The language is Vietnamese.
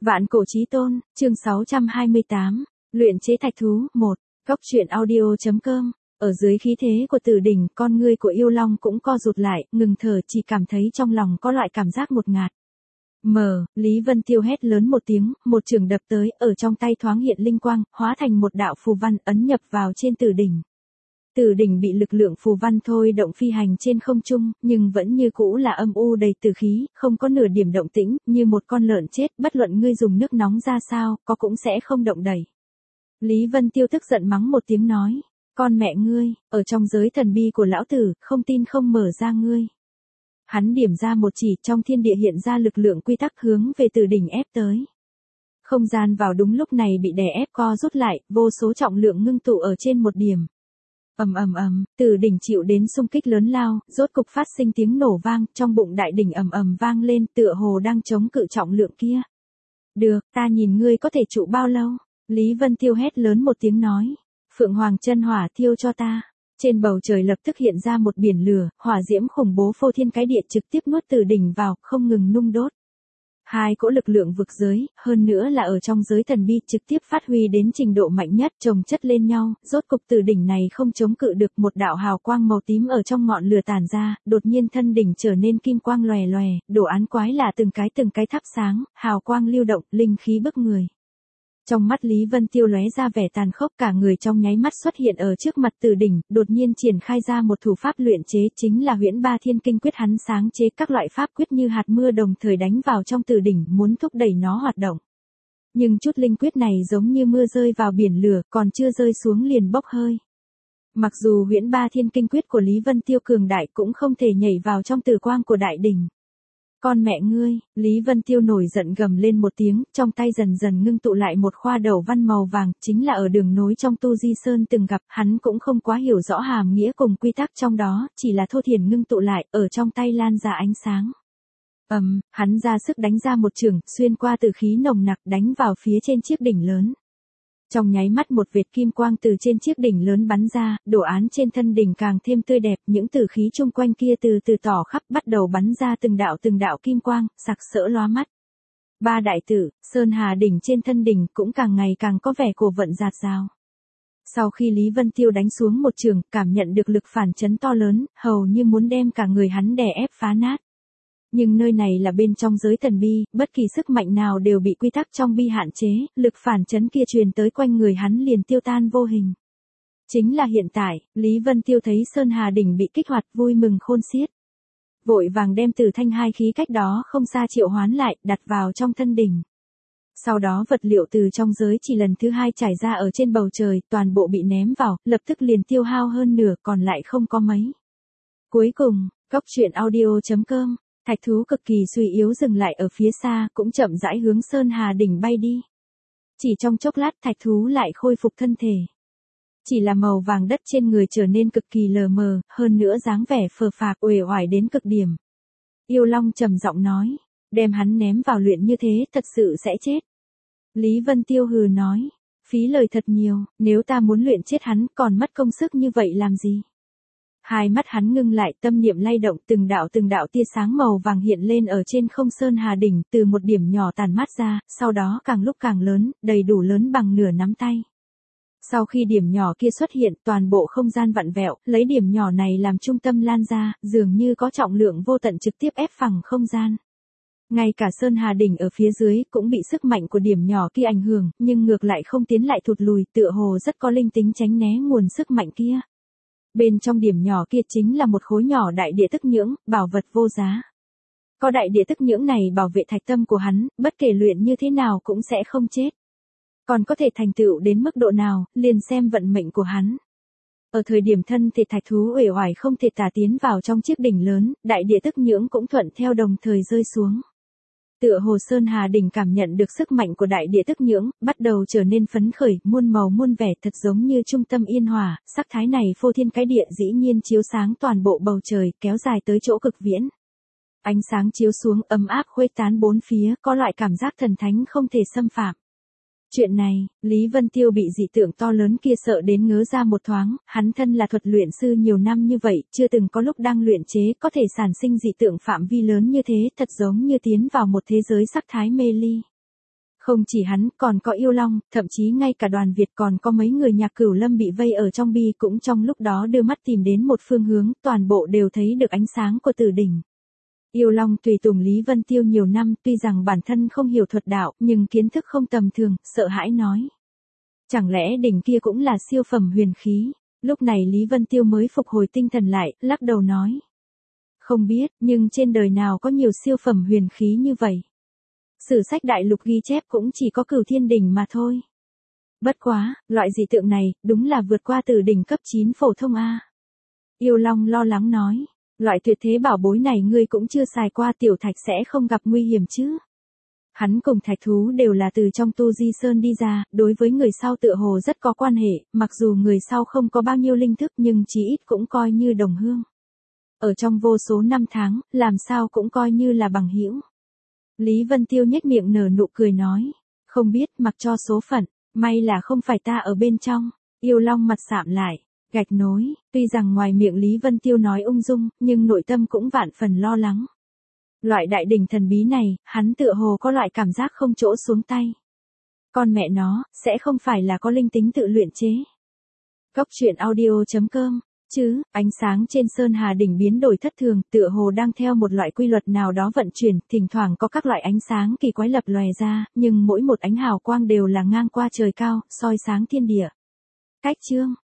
Vạn cổ chí tôn, chương 628, luyện chế thạch thú, 1, góc truyện audio.com. Ở dưới khí thế của Tử Đỉnh, con ngươi của yêu long cũng co rụt lại, ngừng thở, chỉ cảm thấy trong lòng có loại cảm giác ngột ngạt. Lý Vân Tiêu hét lớn một tiếng, một chưởng đập tới, ở trong tay thoáng hiện linh quang, hóa thành một đạo phù văn ấn nhập vào trên Tử Đỉnh. Tử Đỉnh bị lực lượng phù văn thôi động phi hành trên không trung, nhưng vẫn như cũ là âm u đầy tử khí, không có nửa điểm động tĩnh, như một con lợn chết, bất luận ngươi dùng nước nóng ra sao, có cũng sẽ không động đậy. Lý Vân Tiêu tức giận mắng một tiếng nói, con mẹ ngươi, ở trong giới thần bi của lão tử, không tin không mở ra ngươi. Hắn điểm ra một chỉ, trong thiên địa hiện ra lực lượng quy tắc hướng về Tử Đỉnh ép tới. Không gian vào đúng lúc này bị đè ép co rút lại, vô số trọng lượng ngưng tụ ở trên một điểm. Tử Đỉnh chịu đến xung kích lớn lao, rốt cục phát sinh tiếng nổ vang, trong bụng đại đỉnh vang lên, tựa hồ đang chống cự trọng lượng kia. Được, ta nhìn ngươi có thể trụ bao lâu? Lý Vân Tiêu hét lớn một tiếng nói. Phượng Hoàng chân hỏa thiêu cho ta. Trên bầu trời lập tức hiện ra một biển lửa, hỏa diễm khủng bố phô thiên cái địa trực tiếp nuốt Tử Đỉnh vào, không ngừng nung đốt. Hai cỗ lực lượng vực giới, hơn nữa là ở trong giới thần bi trực tiếp phát huy đến trình độ mạnh nhất, chồng chất lên nhau, rốt cục Tử Đỉnh này không chống cự được, một đạo hào quang màu tím ở trong ngọn lửa tản ra, đột nhiên thân đỉnh trở nên kim quang lòe lòe, đồ án quái lạ từng cái thắp sáng, hào quang lưu động, linh khí bức người. Trong mắt Lý Vân Tiêu lóe ra vẻ tàn khốc, cả người trong nháy mắt xuất hiện ở trước mặt Tử Đỉnh, đột nhiên triển khai ra một thủ pháp luyện chế, chính là Huyễn Ba Thiên Kinh Quyết. Hắn sáng chế các loại pháp quyết như hạt mưa đồng thời đánh vào trong Tử Đỉnh, muốn thúc đẩy nó hoạt động. Nhưng chút linh quyết này giống như mưa rơi vào biển lửa, còn chưa rơi xuống liền bốc hơi. Mặc dù Huyễn Ba Thiên Kinh Quyết của Lý Vân Tiêu cường đại cũng không thể nhảy vào trong tử quang của đại đỉnh. Con mẹ ngươi, Lý Vân Tiêu nổi giận gầm lên một tiếng, trong tay dần dần ngưng tụ lại một khoa đầu văn màu vàng, chính là ở đường nối trong Tu Di Sơn từng gặp, hắn cũng không quá hiểu rõ hàm nghĩa cùng quy tắc trong đó, chỉ là thô thiển ngưng tụ lại, ở trong tay lan ra ánh sáng. Hắn ra sức đánh ra một chưởng, xuyên qua tử khí nồng nặc đánh vào phía trên chiếc đỉnh lớn. Trong nháy mắt một vệt kim quang từ trên chiếc đỉnh lớn bắn ra, đồ án trên thân đỉnh càng thêm tươi đẹp, những tử khí chung quanh kia từ từ tỏ khắp, bắt đầu bắn ra từng đạo kim quang, sặc sỡ lóa mắt. Ba đại tử, Sơn Hà đỉnh trên thân đỉnh cũng càng ngày càng có vẻ cổ vận dạt dào. Sau khi Lý Vân Tiêu đánh xuống một trường, cảm nhận được lực phản chấn to lớn, hầu như muốn đem cả người hắn đè ép phá nát. Nhưng nơi này là bên trong giới thần bi, bất kỳ sức mạnh nào đều bị quy tắc trong bi hạn chế, lực phản chấn kia truyền tới quanh người hắn liền tiêu tan vô hình. Chính là hiện tại, Lý Vân Tiêu thấy Sơn Hà đỉnh bị kích hoạt, vui mừng khôn xiết. Vội vàng đem Tử Thanh hai khí cách đó không xa triệu hoán lại, đặt vào trong thân đỉnh. Sau đó vật liệu từ trong giới chỉ lần thứ hai trải ra ở trên bầu trời, toàn bộ bị ném vào, lập tức liền tiêu hao hơn nửa, còn lại không có mấy. Cuối cùng, góc truyện audio.com. Thạch thú cực kỳ suy yếu dừng lại ở phía xa, cũng chậm rãi hướng Sơn Hà đỉnh bay đi. Chỉ trong chốc lát thạch thú lại khôi phục thân thể. Chỉ là màu vàng đất trên người trở nên cực kỳ lờ mờ, hơn nữa dáng vẻ phờ phạc uể oải đến cực điểm. Yêu Long trầm giọng nói, đem hắn ném vào luyện như thế thật sự sẽ chết. Lý Vân Tiêu hừ nói, phí lời thật nhiều, nếu ta muốn luyện chết hắn còn mất công sức như vậy làm gì. Hai mắt hắn ngưng lại, tâm niệm lay động, từng đạo tia sáng màu vàng hiện lên ở trên không Sơn Hà đỉnh, từ một điểm nhỏ tản mát ra, sau đó càng lúc càng lớn, đầy đủ lớn bằng nửa nắm tay. Sau khi điểm nhỏ kia xuất hiện, toàn bộ không gian vặn vẹo, lấy điểm nhỏ này làm trung tâm lan ra, dường như có trọng lượng vô tận trực tiếp ép phẳng không gian. Ngay cả Sơn Hà đỉnh ở phía dưới cũng bị sức mạnh của điểm nhỏ kia ảnh hưởng, nhưng ngược lại không tiến lại thụt lùi, tựa hồ rất có linh tính tránh né nguồn sức mạnh kia. Bên trong điểm nhỏ kia chính là một khối nhỏ đại địa tức nhưỡng, bảo vật vô giá. Có đại địa tức nhưỡng này bảo vệ thạch tâm của hắn, bất kể luyện như thế nào cũng sẽ không chết. Còn có thể thành tựu đến mức độ nào, liền xem vận mệnh của hắn. Ở thời điểm thân thể thạch thú uể oải không thể tả tiến vào trong chiếc đỉnh lớn, đại địa tức nhưỡng cũng thuận theo đồng thời rơi xuống. Tựa hồ Sơn Hà đỉnh cảm nhận được sức mạnh của đại địa tức nhưỡng, bắt đầu trở nên phấn khởi, muôn màu muôn vẻ, thật giống như trung tâm yên hòa, sắc thái này phô thiên cái địa dĩ nhiên chiếu sáng toàn bộ bầu trời, kéo dài tới chỗ cực viễn. Ánh sáng chiếu xuống ấm áp khuếch tán bốn phía, có loại cảm giác thần thánh không thể xâm phạm. Chuyện này, Lý Vân Tiêu bị dị tượng to lớn kia sợ đến ngớ ra một thoáng, hắn thân là thuật luyện sư nhiều năm như vậy, chưa từng có lúc đang luyện chế có thể sản sinh dị tượng phạm vi lớn như thế, thật giống như tiến vào một thế giới sắc thái mê ly. Không chỉ hắn, còn có Yêu Long, thậm chí ngay cả Đoàn Việt còn có mấy người nhà Cửu Lâm bị vây ở trong bi cũng trong lúc đó đưa mắt tìm đến một phương hướng, toàn bộ đều thấy được ánh sáng của Tử đỉnh. Yêu Long tùy tùng Lý Vân Tiêu nhiều năm, tuy rằng bản thân không hiểu thuật đạo, nhưng kiến thức không tầm thường, sợ hãi nói. Chẳng lẽ đỉnh kia cũng là siêu phẩm huyền khí? Lúc này Lý Vân Tiêu mới phục hồi tinh thần lại, lắc đầu nói. Không biết, nhưng trên đời nào có nhiều siêu phẩm huyền khí như vậy? Sử sách đại lục ghi chép cũng chỉ có Cửu Thiên đỉnh mà thôi. Bất quá, loại dị tượng này, đúng là vượt qua Tử đỉnh cấp 9 phổ thông A. Yêu Long lo lắng nói. Loại tuyệt thế bảo bối này ngươi cũng chưa xài qua, Tiểu Thạch sẽ không gặp nguy hiểm chứ? Hắn cùng thạch thú đều là từ trong Tu Di Sơn đi ra, đối với người sau tựa hồ rất có quan hệ, mặc dù người sau không có bao nhiêu linh thức nhưng chí ít cũng coi như đồng hương. Ở trong vô số năm tháng, làm sao cũng coi như là bằng hữu. Lý Vân Tiêu nhếch miệng nở nụ cười nói, không biết, mặc cho số phận, may là không phải ta ở bên trong. Yêu Long mặt sạm lại, gạch nối, tuy rằng ngoài miệng Lý Vân Tiêu nói ung dung, nhưng nội tâm cũng vạn phần lo lắng. Loại đại đỉnh thần bí này, hắn tựa hồ có loại cảm giác không chỗ xuống tay. Con mẹ nó, sẽ không phải là có linh tính tự luyện chế. Cốc truyện audio.com, chứ, ánh sáng trên Sơn Hà đỉnh biến đổi thất thường, tựa hồ đang theo một loại quy luật nào đó vận chuyển, thỉnh thoảng có các loại ánh sáng kỳ quái lập lòe ra, nhưng mỗi một ánh hào quang đều là ngang qua trời cao, soi sáng thiên địa. Cách chương